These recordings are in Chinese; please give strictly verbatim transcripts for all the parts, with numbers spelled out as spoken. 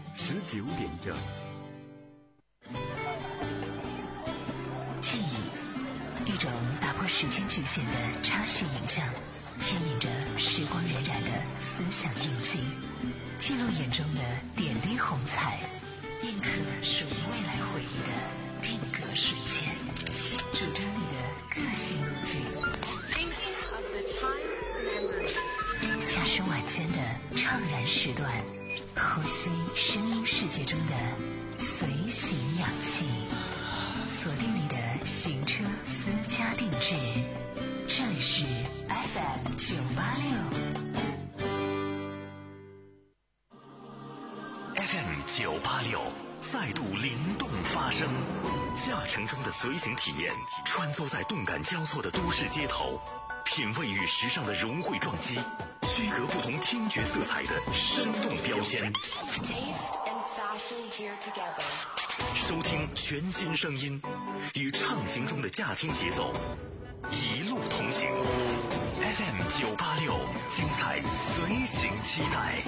十九点整。 记忆，一种打破时间局限的插叙影像，牵引着时光荏苒的思想印记，记录眼中的点滴红彩，印刻属于未来回忆的定格瞬间，主张你的个性路径。驾驶晚间的怅然时段，呼吸声音世界中的随行氧气，锁定你的行车私家定制。这里是 F M 九八六 F M 九八六再度灵动发声，驾乘中的随行体验，穿梭在动感交错的都市街头，品味与时尚的融汇撞击，区隔不同听觉色彩的生动标签，收听全新声音，与畅行中的驾听节奏一路同行。 F M 九八六，精彩随行期待。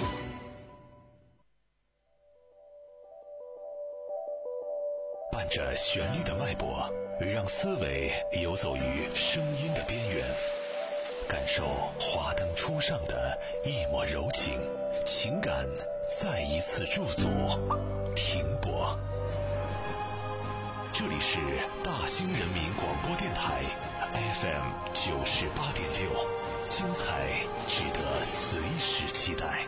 伴着旋律的脉搏，让思维游走于声音的边缘，感受华灯初上的一抹柔情，情感再一次驻足停泊。这里是大兴人民广播电台 F M 九十八点六，精彩值得随时期待。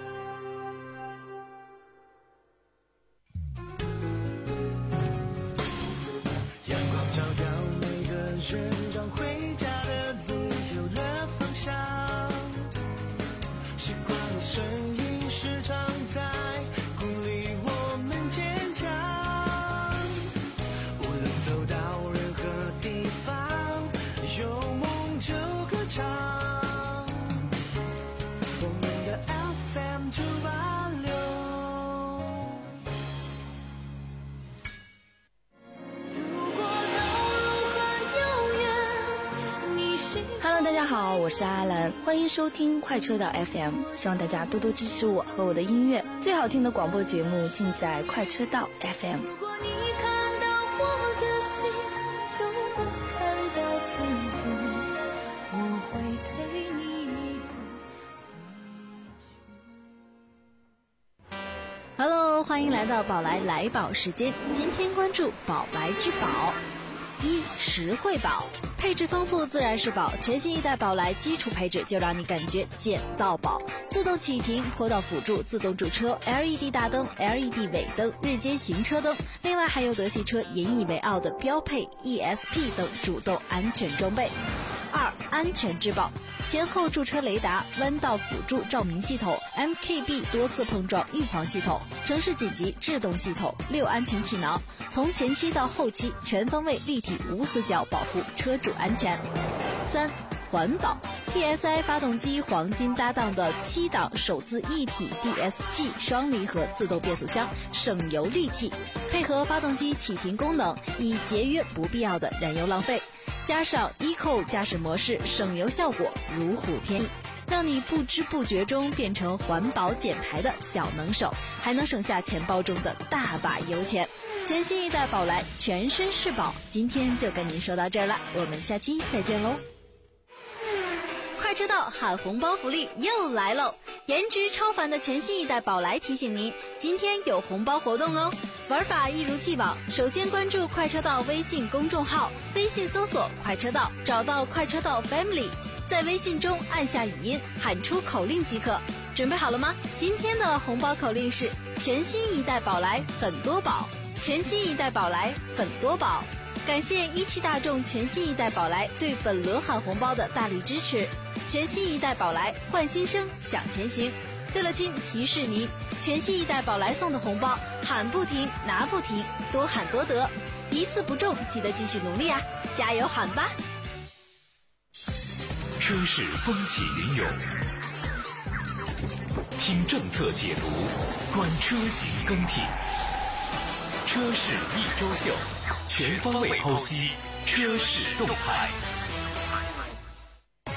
阳光照耀每个人，让回家的路有了方向。习惯的声音时常在鼓励我们坚强。无论走到任何地方，有梦就歌唱。我们的 F M 九八六。 Hello， 大家好，我是阿兰，欢迎收听快车道 F M， 希望大家多多支持我和我的音乐，最好听的广播节目尽在快车道 F M。 如果你看到我的心，就能看到自己，我会陪你到最初。Hello， 欢迎来到宝来来宝时间，今天关注宝来之宝。一、实惠宝，配置丰富自然是宝，全新一代宝来基础配置就让你感觉捡到宝。自动启停、坡道辅助、自动驻车、L E D 大灯、L E D 尾灯、日间行车灯，另外还有德系车引以为傲的标配 E S P 等主动安全装备。二、安全之宝，前后驻车雷达、弯道辅助照明系统、M K B 多次碰撞预防系统、城市紧急制动系统、六安全气囊，从前期到后期全方位立体无死角保护车主安全。三、环保， T S I 发动机黄金搭档的七档手自一体 D S G 双离合自动变速箱，省油利器，配合发动机启停功能，以节约不必要的燃油浪费，加上 Eco 驾驶模式，省油效果如虎添翼，让你不知不觉中变成环保减排的小能手，还能省下钱包中的大把油钱。全新一代宝来全身是宝，今天就跟您说到这儿了，我们下期再见喽。快车道喊红包福利又来喽！颜值超凡的全新一代宝来提醒您，今天有红包活动哦。玩法一如既往，首先关注快车道微信公众号，微信搜索快车道，找到快车道 Family， 在微信中按下语音，喊出口令即可。准备好了吗？今天的红包口令是全新一代宝来很多宝，全新一代宝来很多宝。感谢一汽大众全新一代宝来对本轮喊红包的大力支持。全新一代宝来换新生想前行。对了亲，提示您，全新一代宝来送的红包喊不停拿不停，多喊多得，一次不中记得继续努力啊，加油喊吧。 车市风起云涌，听政策解读，观车型更替，车市一周秀，全方位剖析车市动态。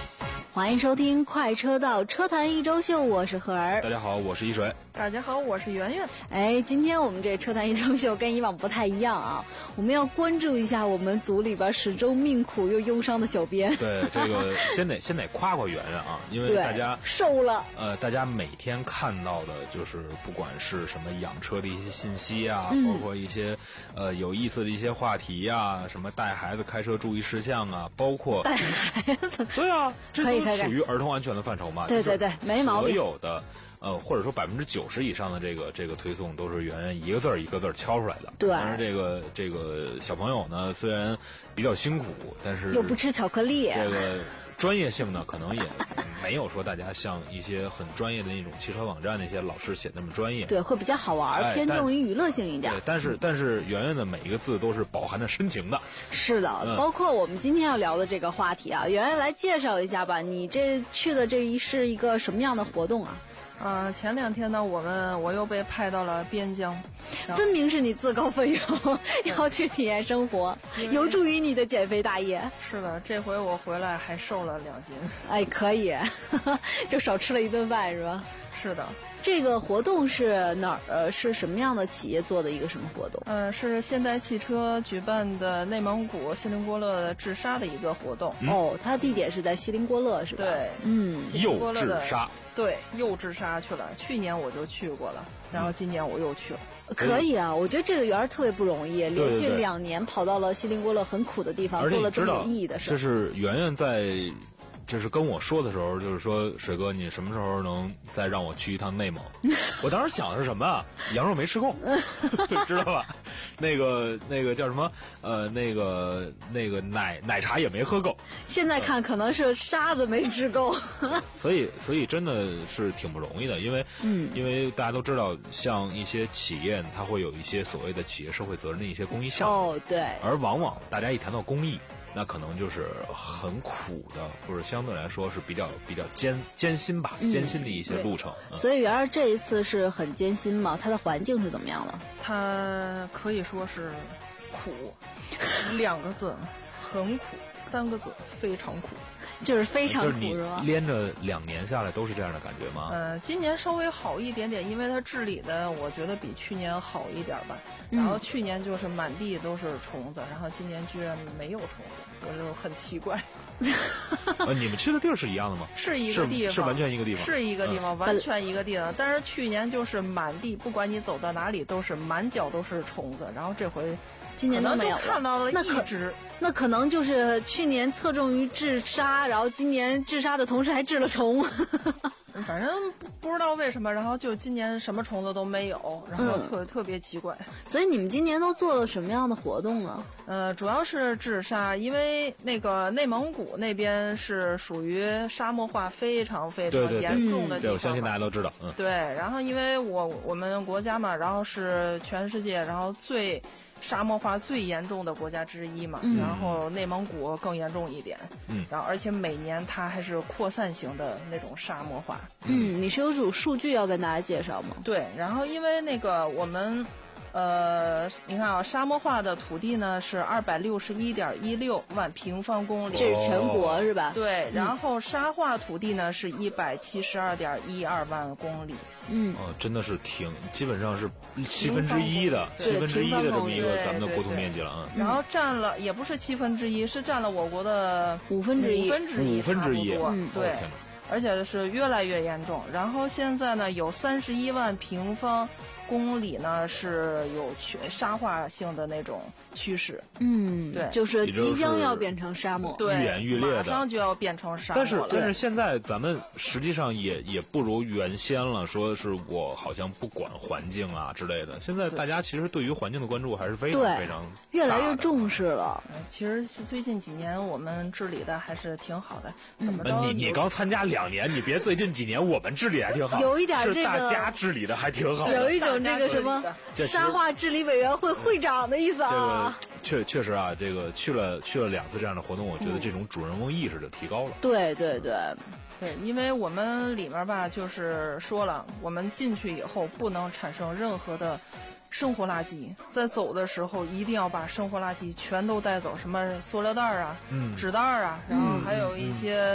欢迎收听快车道车坛一周秀，我是何儿。 大家好，我是一水。 大家好，我是圆圆。 哎，今天我们这车坛一周秀跟以往不太一样啊，我们要关注一下我们组里边始终命苦又忧伤的小编。 对，这个先得先得夸夸圆圆啊，因为大家瘦了。 呃，大家每天看到的就是不管是什么养车的一些信息啊， 嗯、 包括一些呃有意思的一些话题啊，什么带孩子开车注意事项啊，包括带孩子。 对啊，这都可以属于儿童安全的范畴嘛。 对对对，没毛病。 所有的。呃，或者说百分之九十以上的这个这个推送都是圆圆一个字儿一个字儿敲出来的。 对。 但是这个这个小朋友呢，虽然比较辛苦，但是又不吃巧克力。 这个专业性呢，可能也没有说大家像一些很专业的那种汽车网站那些老师写那么专业。 对，会比较好玩， 哎、 偏重于娱乐性一点。 对，但是但是圆圆的每一个字都是饱含着深情的。 是的、嗯，包括我们今天要聊的这个话题啊，圆圆来介绍一下吧。你这去的这一是一个什么样的活动啊？ 啊、呃，前两天呢，我们我又被派到了边疆， 分明是你自告奋勇要去体验生活，有助于你的减肥大业。 是的，这回我回来还瘦了两斤。 哎，可以，就少吃了一顿饭是吧？ 是的。 这个活动是哪儿？呃，是什么样的企业做的一个什么活动？ 呃，是现代汽车举办的内蒙古锡林郭勒治沙的一个活动。 嗯、哦，它地点是在锡林郭勒是吧？ 对， 嗯， 又治沙。 对，又治沙去了。去年我就去过了，然后今年我又去了。 嗯、可以啊，我觉得这个园儿特别不容易，连续两年跑到了锡林郭勒很苦的地方，做了这么有意义的事。 这是圆圆在。就是跟我说的时候，就是说水哥，你什么时候能再让我去一趟内蒙？我当时想的是什么啊？羊肉没吃够，知道吧？那个那个叫什么？呃，那个那个奶奶茶也没喝够。 现在看可能是沙子没吃够。 所以所以真的是挺不容易的，因为嗯，因为大家都知道，像一些企业，它会有一些所谓的企业社会责任的一些公益项目。 哦，对。 而往往大家一谈到公益，那可能就是很苦的，或者相对来说是比较比较艰艰辛吧，艰辛的一些路程。 嗯、所以圆儿这一次是很艰辛嘛？它的环境是怎么样的？ 它可以说是苦，两个字，很苦；三个字，非常苦。 就是非常苦， 就是你连着两年下来都是这样的感觉吗？ 呃，今年稍微好一点点，因为它治理的我觉得比去年好一点吧。然后去年就是满地都是虫子，然后今年居然没有虫子，我就很奇怪。 呃，你们去的地儿是一样的吗？ 是一个地方， 是完全一个地方， 是一个地方，嗯、完全一个地方。但是去年就是满地，不管你走到哪里都是满脚都是虫子，然后这回。 今年都没有看到了一只， 那可能就是去年侧重于治沙，然后今年治沙的同时还治了虫。 反正不不知道为什么，然后就今年什么虫子都没有，然后特、嗯、特别奇怪。 所以你们今年都做了什么样的活动呢？ 呃，主要是治沙，因为那个内蒙古那边是属于沙漠化非常非常严重的地方。 对，我相信大家都知道。嗯， 对，然后因为我我们国家嘛，然后是全世界然后最。沙漠化最严重的国家之一嘛，嗯、然后内蒙古更严重一点，嗯，然后而且每年它还是扩散型的那种沙漠化。 嗯，你是有组数据要跟大家介绍吗？ 对，然后因为那个我们，呃，你看啊，沙漠化的土地呢是二百六十一点一六万平方公里， 这是全国是吧？ 对，然后沙化土地呢是一百七十二点一二万公里。 嗯， 哦，真的是挺，基本上是七分之一的，七分之一的这么一个咱们的国土面积了啊。 然后占了也不是七分之一，是占了我国的五分之一， 五分之一， 五分之一， 嗯，对，而且是越来越严重。然后现在呢，有三十一万平方公里呢是有全沙化性的那种趋势。 嗯， 对， 就是即将要变成沙漠， 对， 愈演愈烈的， 马上就要变成沙漠了。 但是但是现在咱们实际上也也不如原先了，说是我好像不管环境啊之类的。现在大家其实对于环境的关注还是非常非常越来越重视了。 其实最近几年我们治理的还是挺好的。怎么着？ 你你刚参加两年，你别最近几年我们治理还挺好， 有一点这个是大家治理的还挺好的， 有一种这个什么沙化治理委员会会长的意思啊。 这个确确实啊，这个去了去了两次这样的活动，我觉得这种主人翁意识就提高了。 嗯、对对对。 对，因为我们里面吧，就是说了，我们进去以后不能产生任何的生活垃圾，在走的时候一定要把生活垃圾全都带走，什么塑料袋啊、嗯、纸袋啊，然后还有一些、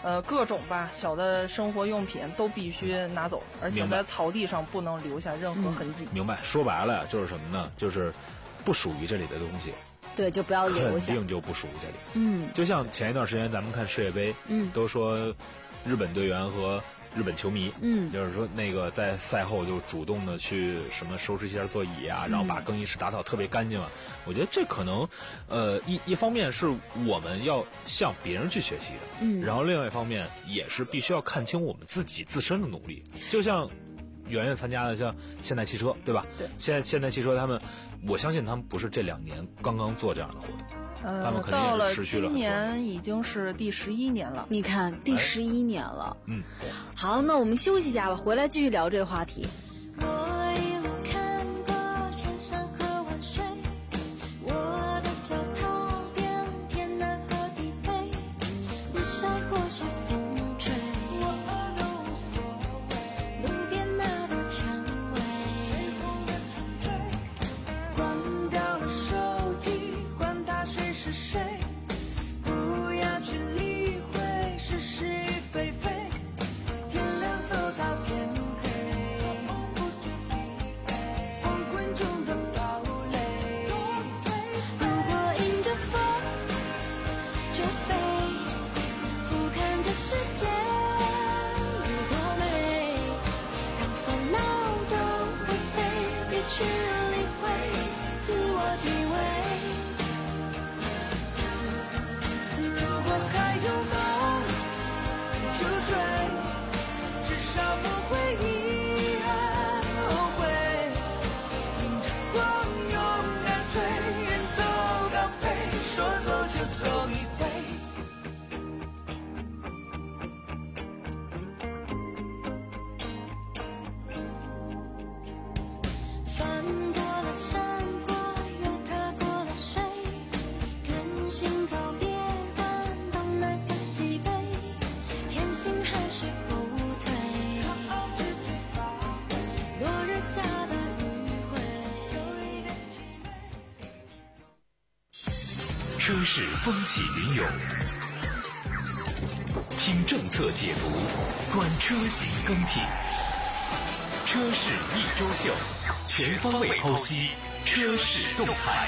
呃，各种吧小的生活用品都必须拿走，而且在草地上不能留下任何痕迹。 嗯、明白？说白了就是什么呢？就是不属于这里的东西， 对，就不要留下， 肯定就不属于这里。 嗯， 就像前一段时间咱们看世界杯， 嗯， 都说日本队员和日本球迷， 嗯， 就是说那个在赛后就主动的去什么收拾一下座椅啊，然后把更衣室打扫特别干净啊。我觉得这可能，呃，一一方面是我们要向别人去学习的， 嗯， 然后另外一方面也是必须要看清我们自己自身的努力。就像圆圆参加的像现代汽车，对吧？ 对， 现在现代汽车他们，我相信他们不是这两年刚刚做这样的活动。 呃， 他们肯定到了持续了今年已经是第十一年了。 你看，第十一年了。 嗯， 好，那我们休息一下吧，回来继续聊这个话题。 我一路看过千山和万水，我的脚踏遍天南和地北，日晒或是风吹，我都无所谓。路边那朵蔷薇，谁红人纯粹，关掉了手机，管他谁是谁，不要去理会是是非非，天亮走到天黑，黄昏中的堡垒，如果迎着风就飞，俯瞰这世界有多美，让烦恼都不飞，别去理会自我敬畏。如果还有梦就追，至少不会遗憾后悔。迎着光勇敢追，远走高飞，说走就走一回。翻过了山坡，又踏过了水，跟行走别管东南和西北，前行还是后退，落日下的余晖，有一点凄美。 车市风起云涌，听政策解读，观车型更替，车市一周秀，全方位剖析车市动态。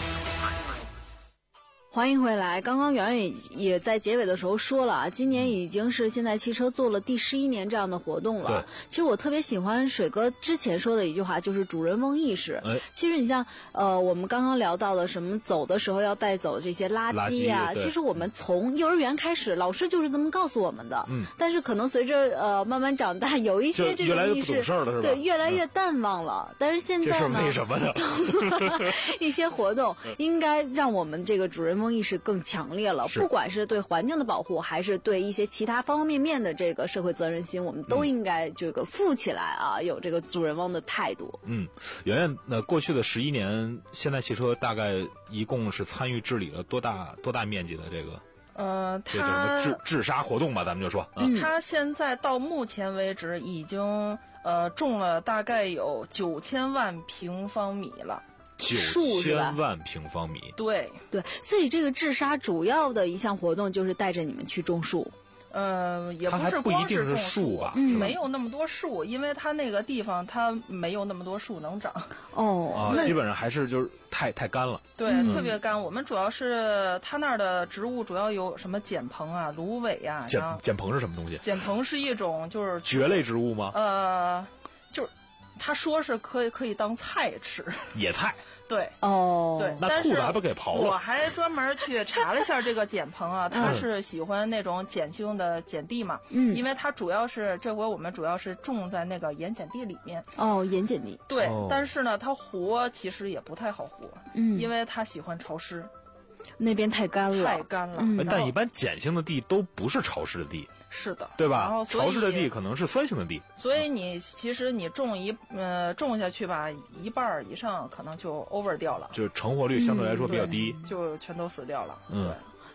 欢迎回来。刚刚圆圆也在结尾的时候说了啊，今年已经是现代汽车做了第十一年这样的活动了。 对， 其实我特别喜欢水哥之前说的一句话，就是主人翁意识。 哎， 其实你像呃，我们刚刚聊到的什么走的时候要带走这些垃圾啊， 垃圾其实我们从幼儿园开始，老师就是这么告诉我们的。 嗯， 但是可能随着呃慢慢长大，有一些这就越来越不种意识， 懂事儿了是吧对，越来越淡忘了。嗯、但是现在呢， 这是为什么呢？ 一些活动应该让我们这个主人翁意识更强烈了，不管是对环境的保护，还是对一些其他方方面面的这个社会责任心，我们都应该这个富起来啊，有这个主人翁的态度。 嗯，圆圆，那过去的十一年，现代汽车大概一共是参与治理了多大多大面积的这个？ 呃， 这叫什么它治治沙活动吧，咱们就说。 嗯， 它现在到目前为止已经呃种了大概有九千万平方米了。 九千万平方米， 对对，所以这个治沙主要的一项活动就是带着你们去种树。 呃，也不是不一定是光种树吧， 嗯， 没有那么多树，因为它那个地方它没有那么多树能长。 哦， 啊，基本上还是就是太太干了。 对， 嗯、 特别干。我们主要是它那儿的植物主要有什么碱蓬啊、芦苇啊。 碱碱蓬是什么东西？ 碱蓬是一种就是蕨类植物吗？ 呃，就是他说是可以可以当菜吃， 野菜。 对哦， 对， 那兔子还不给刨了？ 我还专门去查了一下这个碱蓬啊，它是喜欢那种碱性的碱地嘛， 嗯， 因为它主要是这回我们主要是种在那个盐碱地里面。 哦，盐碱地。 对， 哦、 但是呢，它活其实也不太好活， 嗯， 因为它喜欢潮湿。 那边太干了， 太干了。 嗯、 但一般碱性的地都不是潮湿的地， 是的， 对吧？ 然后潮湿的地可能是酸性的地， 所以你其实你种一呃种下去吧，一半以上可能就 over 掉了， 就成活率相对来说比较低， 嗯、就全都死掉了。 嗯。 对。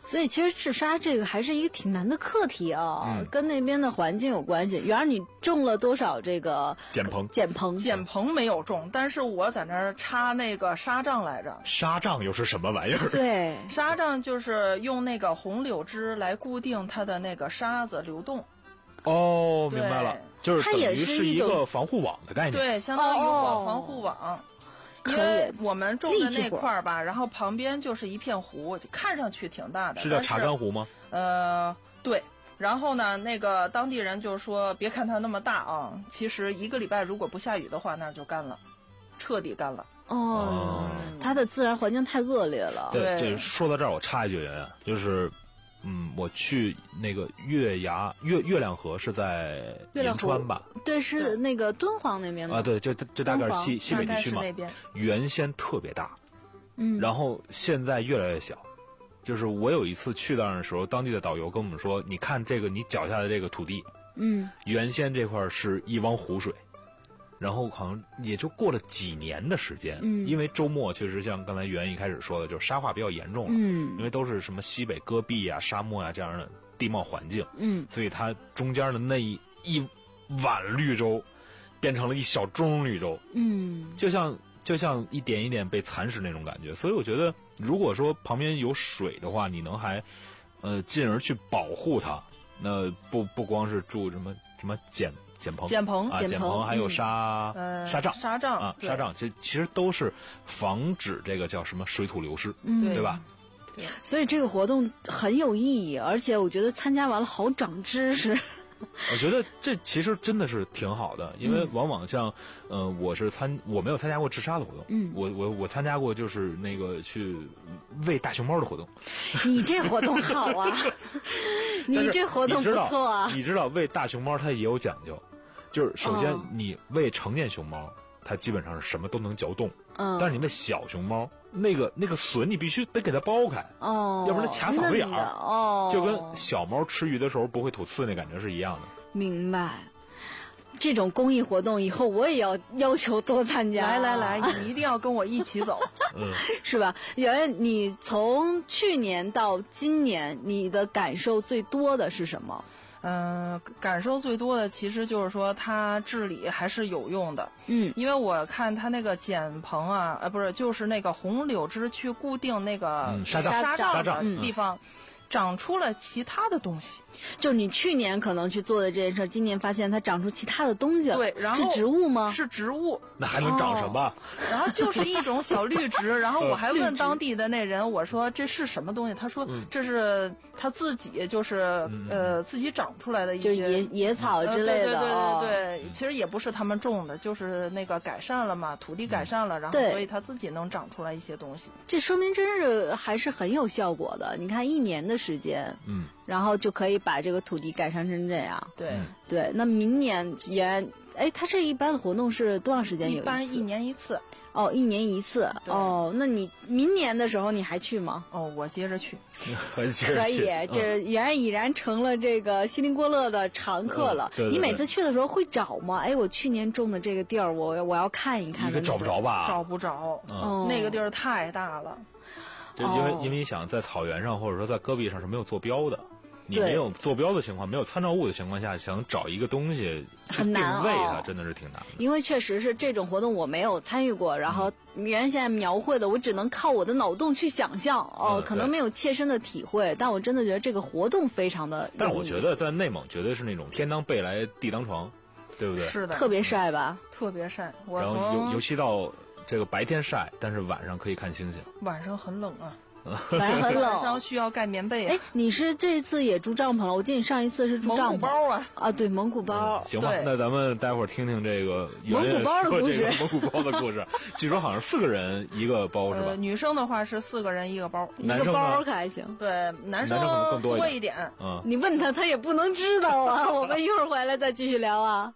所以其实治沙这个还是一个挺难的课题啊， 嗯、 跟那边的环境有关系。原来你种了多少这个碱棚？ 碱棚， 碱棚没有种，但是我在那儿插那个沙杖来着。 沙杖又是什么玩意儿？ 对， 沙杖就是用那个红柳枝来固定它的那个沙子流动。 哦，明白了，就是等于是一个防护网的概念。 对，相当于我防护网。哦，因为我们种的那块儿吧，然后旁边就是一片湖，看上去挺大的。 是叫查干湖吗？ 呃，对。然后呢，那个当地人就说，别看它那么大啊，其实一个礼拜如果不下雨的话，那就干了，彻底干了。 哦，嗯、它的自然环境太恶劣了。 对，这说到这儿，我插一句，圆圆，就是。嗯，我去那个月牙月月亮河是在银川吧？ 对，是那个敦煌那边吗？ 啊，对，就就大概是西西北地区嘛。原先特别大， 嗯， 然后现在越来越小。就是我有一次去那儿的时候，当地的导游跟我们说：“你看这个，你脚下的这个土地， 嗯， 原先这块是一汪湖水。”然后好像也就过了几年的时间， 嗯， 因为周末确实像刚才袁一开始说的，就是沙化比较严重了， 嗯， 因为都是什么西北戈壁啊、沙漠啊这样的地貌环境， 嗯， 所以它中间的那一一碗绿洲，变成了一小盅绿洲， 嗯， 就像就像一点一点被蚕食那种感觉。所以我觉得，如果说旁边有水的话，你能还，呃，进而去保护它，那不不光是住什么什么碱。碱棚、 碱棚啊，碱棚还有沙、 嗯、 沙障、 沙障啊，沙障，其其实都是防止这个叫什么水土流失， 嗯、 对吧？ 对。 所以这个活动很有意义，而且我觉得参加完了好长知识。 我觉得这其实真的是挺好的，因为往往像，嗯、呃，我是参我没有参加过治沙的活动， 嗯， 我我我参加过就是那个去喂大熊猫的活动。 你这活动好啊，你这活动不错啊。 你知道喂大熊猫它也有讲究，就是首先你喂成年熊猫，它基本上是什么都能嚼动， 嗯， 但是你喂小熊猫，那个那个笋你必须得给它剥开， 哦， 要不然它卡嗓子眼儿， 哦， 就跟小猫吃鱼的时候不会吐刺那感觉是一样的。 明白。这种公益活动以后我也要要求多参加。 来来来，你一定要跟我一起走， 嗯， 是吧？圆圆，你从去年到今年，你的感受最多的是什么？ 嗯、呃，感受最多的其实就是说它治理还是有用的。 嗯， 因为我看它那个碱棚啊，呃，不是，就是那个红柳枝去固定那个、 嗯、沙障沙障的地方。嗯，长出了其他的东西， 就你去年可能去做的这件事，今年发现它长出其他的东西了。 对，然后是植物吗？ 是植物。 那还能长什么？ 哦、然后就是一种小绿植。然后我还问当地的那人，我说这是什么东西？他说这是他自己就是、嗯、呃自己长出来的一些， 就野野草之类的。 呃、对对对对哦、 对，其实也不是他们种的，就是那个改善了嘛，土地改善了，嗯、然后所以他自己能长出来一些东西。 这说明真是还是很有效果的。你看一年的时间， 嗯， 然后就可以把这个土地改善成这样。 对、 嗯、 对，那明年也，哎，它这一般的活动是多长时间有一次？ 一般一年一次。 哦，一年一次。哦，那你明年的时候你还去吗？ 哦，我接着去。 可以， 这原已然成了这个锡林郭勒的常客了。 嗯、对对对， 你每次去的时候会找吗？哎，我去年种的这个地儿，我我要看一看。 你找不着吧？ 找不着。 嗯， 那个地儿太大了。 就因为、哦、因为你想在草原上或者说在戈壁上是没有坐标的，你没有坐标的情况，没有参照物的情况下，想找一个东西去定位它，真的是挺难的。 因为确实是这种活动我没有参与过，然后原先描绘的我只能靠我的脑洞去想象，哦， 嗯、 可能没有切身的体会，但我真的觉得这个活动非常的。 但我觉得在内蒙绝对是那种天当被来地当床，对不对？ 是的， 特别晒吧？ 特别晒。我然后尤尤其到这个白天晒，但是晚上可以看星星。 晚上很冷啊。 晚上很冷， 晚上需要盖棉被、啊。 哎，你是这次也住帐篷了？我记得你上一次是住帐篷。 蒙古包啊！ 啊，对，蒙古包。 嗯、行吧，那咱们待会儿听听这个蒙古包的故事。 蒙古包的故事，据说好像四个人一个包是吧？ 呃，女生的话是四个人一个包， 一个包可还行。 对，男生可能更多一点。 嗯， 你问他，他也不能知道啊。我们一会儿回来再继续聊啊。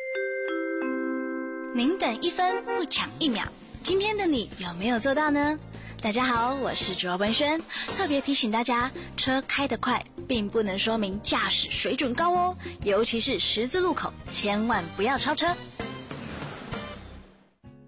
您等一分不抢一秒，今天的你有没有做到呢？大家好，我是主播文轩，特别提醒大家，车开得快并不能说明驾驶水准高哦，尤其是十字路口，千万不要超车。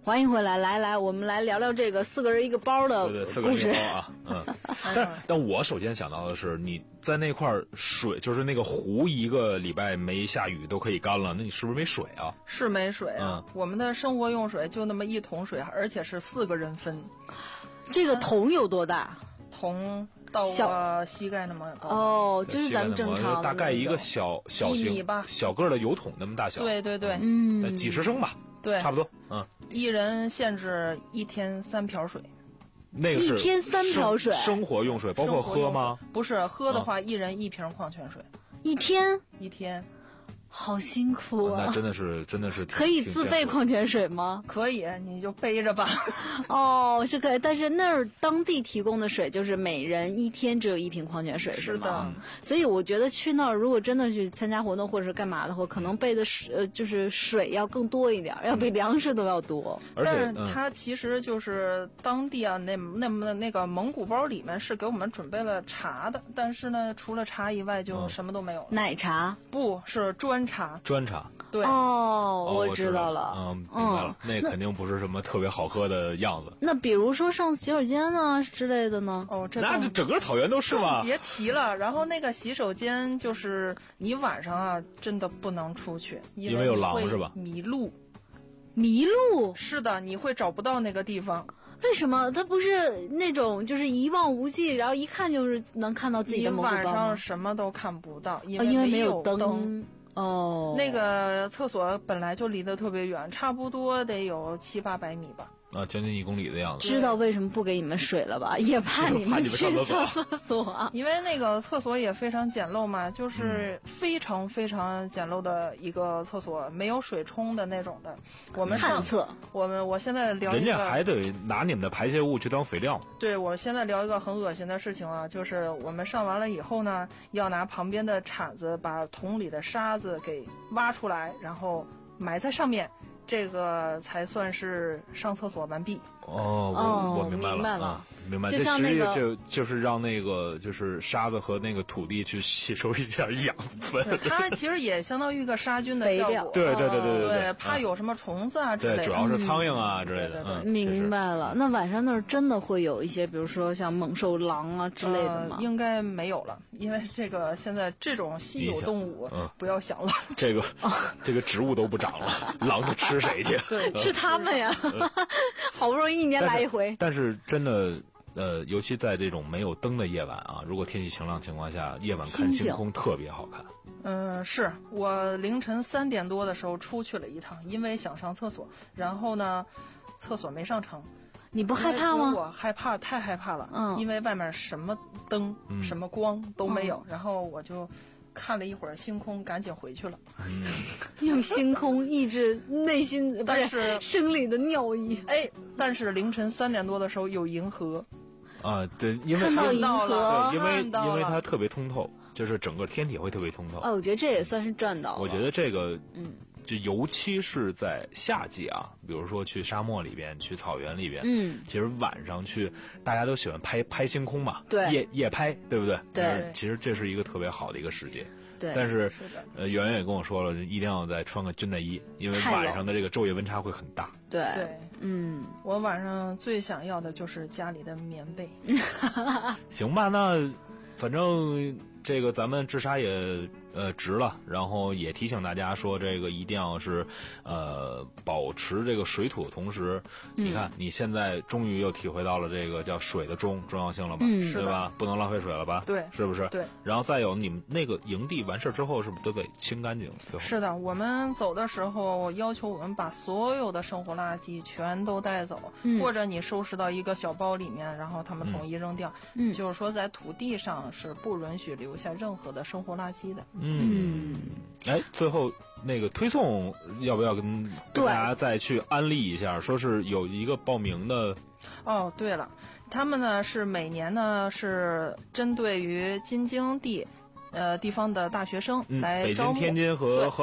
欢迎回来，来来，我们来聊聊这个四个人一个包的对对，四个人故事一个包啊，嗯。但但我首先想到的是，你在那块水，就是那个湖，一个礼拜没下雨都可以干了，那你是不是没水啊？ 是没水啊， 嗯、 我们的生活用水就那么一桶水，而且是四个人分。 这个桶有多大？ 桶到我膝盖那么高。 哦，就是咱们正常的大概一个小小型一米吧， 小个的油桶那么大小。 对对对， 嗯， 几十升吧。 对， 差不多。嗯， 一人限制一天三瓢水。 那个是一天三瓢水， 生活用水包括喝吗？ 不是，喝的话、嗯、一人一瓶矿泉水。 一天一天。 好辛苦啊！ 哦、那真的是，真的是可以自备矿泉水吗？ 可以，你就背着吧。 哦，是可以，但是那儿当地提供的水就是每人一天只有一瓶矿泉水， 是的。 所以我觉得去那儿如果真的去参加活动或者是干嘛的话，可能备的水呃就是水要更多一点，要比粮食都要多。 而且， 但是它其实就是当地啊，那那那那个蒙古包里面是给我们准备了茶的，但是呢，除了茶以外就什么都没有了。 嗯、奶茶？ 不是专。茶专茶， 对哦， 我知道了， 嗯，明白了，那肯定不是什么特别好喝的样子。 那比如说上洗手间啊之类的呢？ 哦，这那这整个草原都是吗？ 别提了。然后那个洗手间就是你晚上啊，真的不能出去， 因为有狼是吧？ 迷路， 迷路？ 是的，你会找不到那个地方。 为什么？它不是那种就是一望无际，然后一看就是能看到自己的蒙古包吗？ 你晚上什么都看不到，因为因为没有灯。哦， 那个厕所本来就离得特别远，差不多得有七八百米吧。 啊，将近一公里的样子。 知道为什么不给你们水了吧？也怕你们去上厕所。 因为那个厕所也非常简陋嘛，就是非常非常简陋的一个厕所，没有水冲的那种的。我们上厕， 我们我现在聊一个， 人家还得拿你们的排泄物去当肥料。 对，我现在聊一个很恶心的事情啊，就是我们上完了以后呢，要拿旁边的铲子把桶里的沙子给挖出来，然后埋在上面。这个才算是上厕所完毕。 哦，我、 哦、 我明白了， 明白了， 啊、明白。 就像那个， 就就是让那个就是沙子和那个土地去吸收一下养分。 它其实也相当于一个杀菌的效果。 对对对对对对，怕有什么虫子啊之类的。 对，主要是苍蝇啊、嗯、之类的。 对对对嗯， 明白了。那晚上那儿真的会有一些，比如说像猛兽、狼啊之类的吗？ 呃、应该没有了，因为这个现在这种稀有动物， 嗯、 不要想了。 这个这个植物都不长了，狼就吃谁去？ 对， 吃他们呀！好不容易一年来一回。 但是真的，呃，尤其在这种没有灯的夜晚啊，如果天气晴朗情况下，夜晚看星空特别好看。 嗯、呃，是我凌晨三点多的时候出去了一趟，因为想上厕所，然后呢，厕所没上成。 你不害怕吗？ 我害怕，太害怕了。 嗯， 因为外面什么灯、 嗯、 什么光都没有，嗯、然后我就看了一会儿星空，赶紧回去了。 嗯， 用星空抑制内心不是生理的尿意。 哎，但是凌晨三点多的时候有银河。 啊，对，因为看到银河， 对，因为因为它特别通透，就是整个天体会特别通透。 哦，我觉得这也算是赚到了。 我觉得这个， 嗯。 就尤其是在夏季啊，比如说去沙漠里边、去草原里边， 嗯， 其实晚上去，大家都喜欢拍拍星空嘛， 对， 夜夜拍，对不对？ 对， 其实这是一个特别好的一个时节。 对， 但是， 是呃，圆圆也跟我说了，一定要再穿个军大衣，因为晚上的这个昼夜温差会很大。 对对， 嗯， 我晚上最想要的就是家里的棉被。 行吧，那反正这个咱们治沙也。呃，值了，然后也提醒大家说，这个一定要是，呃，保持这个水土的同时， 嗯、 你看你现在终于又体会到了这个叫水的重重要性了吧？ 嗯， 对吧？不能浪费水了吧？ 对， 是不是？ 对。 然后再有你们那个营地完事之后，是不是都得清干净？ 是的，我们走的时候要求我们把所有的生活垃圾全都带走， 嗯、 或者你收拾到一个小包里面，然后他们统一扔掉。 嗯， 就是说在土地上是不允许留下任何的生活垃圾的。 嗯，哎，最后那个推送要不要跟跟大家再去安利一下？说是有一个报名的。 哦，对了，他们呢是每年呢是针对于京津地。呃，地方的大学生来招募、嗯、北京、天津和河北。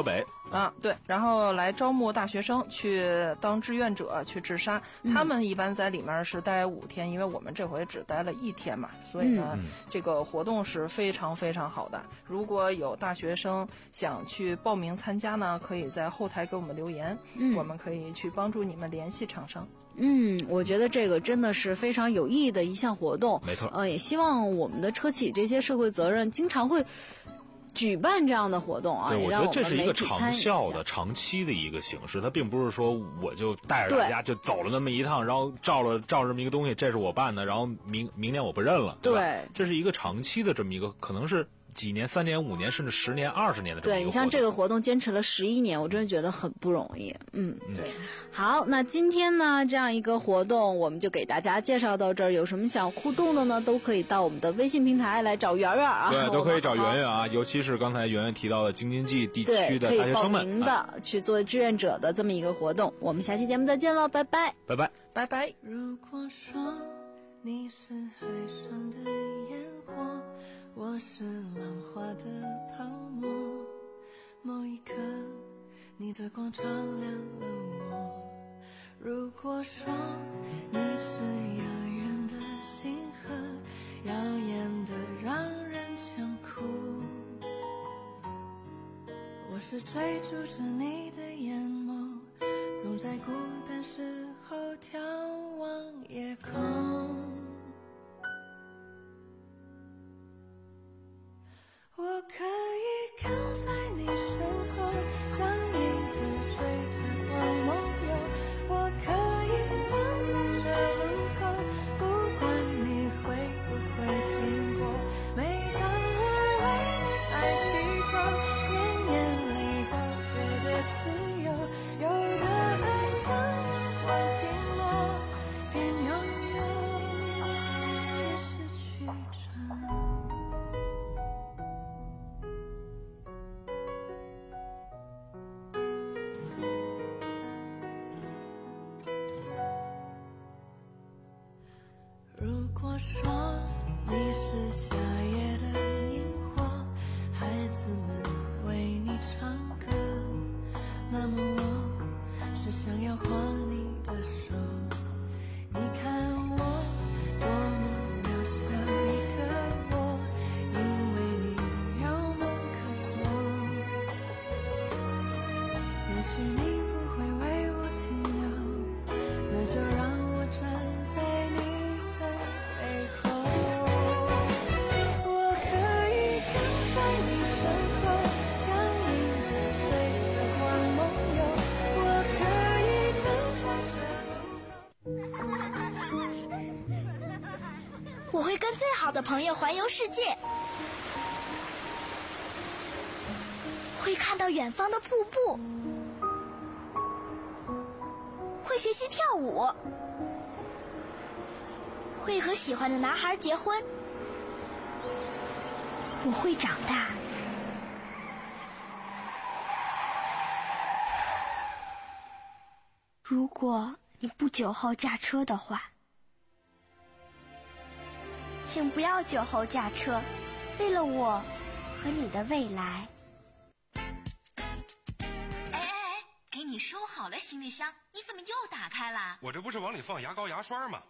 啊，对，然后来招募大学生去当志愿者去治沙， 嗯、 他们一般在里面是待五天，因为我们这回只待了一天嘛，所以呢， 嗯、 这个活动是非常非常好的。如果有大学生想去报名参加呢，可以在后台给我们留言， 嗯、 我们可以去帮助你们联系厂商。 嗯，我觉得这个真的是非常有意义的一项活动。 没错， 呃，也希望我们的车企这些社会责任经常会举办这样的活动啊， 对，我觉得这是一个长效的、 长期的一个形式，它并不是说我就带着大家就走了那么一趟，然后照了照这么一个东西，这是我办的，然后明明年我不认了，对吧？ 对， 这是一个长期的这么一个，可能是几年、三年、五年，甚至十年、二十年的这么一个活动。 对，你像这个活动坚持了十一年，我真的觉得很不容易。嗯， 对。 好，那今天呢，这样一个活动，我们就给大家介绍到这儿。有什么想互动的呢，都可以到我们的微信平台来找圆圆啊。 对，都可以找圆圆啊，尤其是刚才圆圆提到的京津冀地区的大学生们， 可以报名的、啊、去做志愿者的这么一个活动。我们下期节目再见喽，拜拜， 拜拜， 拜拜。 如果说你是海上的烟火，我是浪花的泡沫，某一刻你的光照亮了我。如果说你是遥远的星河，耀眼的让人想哭，我是追逐着你的眼眸，总在孤单时候眺望夜空。我可以跟在你身后，像影子追着光梦游。我可以等在这路口，不管你会不会经过。每当我为你抬起头，年年里都觉得自由。有的爱像烟火倾落，边拥有边失去着。如果说你是夏夜的萤火，孩子们为你唱歌，那么我是想要握你的手。你看我多么渺小一个我，因为你有梦可做。也许你不会为我停留，那就让我站在你的背后。我可以跟在你身后，像影子追着光梦游。我可以等在这路口。 我会跟最好的朋友环游世界，会看到远方的瀑布，会学习跳舞，会和喜欢的男孩结婚。我会长大。如果你不酒后驾车的话，请不要酒后驾车，为了我和你的未来。 哎哎哎，给你收好了行李箱，你怎么又打开了？ 我这不是往里放牙膏牙刷吗？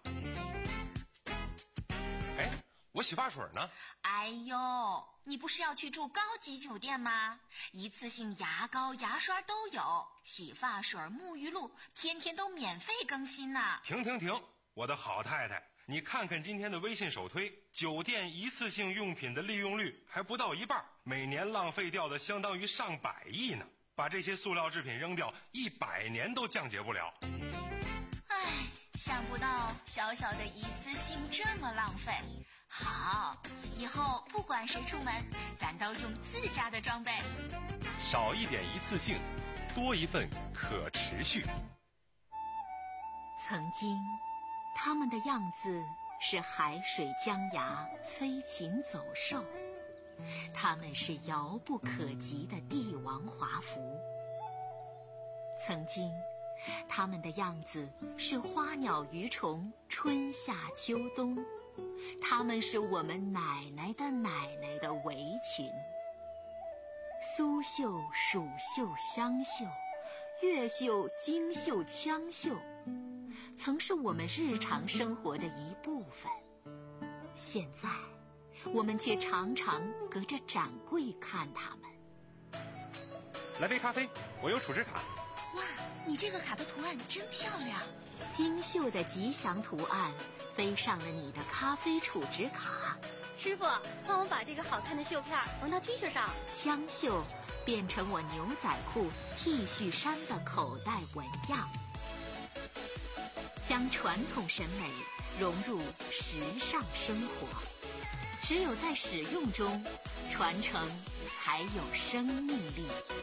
哎，我洗发水呢？ 哎呦，你不是要去住高级酒店吗？一次性牙膏牙刷都有，洗发水沐浴露天天都免费更新呢。 停停停，我的好太太，你看看今天的微信首推，酒店一次性用品的利用率还不到一半，每年浪费掉的相当于上百亿呢。把这些塑料制品扔掉，一百年都降解不了。 唉，想不到小小的一次性这么浪费。好，以后不管谁出门，咱都用自家的装备。 少一点一次性，多一份可持续。 曾经，他们的样子是海水江崖，飞禽走兽。他们是遥不可及的帝王华服。曾经，他们的样子是花鸟鱼虫，春夏秋冬。他们是我们奶奶的奶奶的围裙。 苏绣、蜀绣、湘绣，越绣、京绣、羌绣，曾是我们日常生活的一部分。现在，我们却常常隔着展柜看它们。 来杯咖啡，我有储值卡。 哇，你这个卡的图案真漂亮！ 京绣的吉祥图案飞上了你的咖啡储值卡。 师傅，帮我把这个好看的绣片缝到 T 恤上。 羌绣变成我牛仔裤、T 恤衫的口袋纹样，将传统审美融入时尚生活。只有在使用中，传承才有生命力。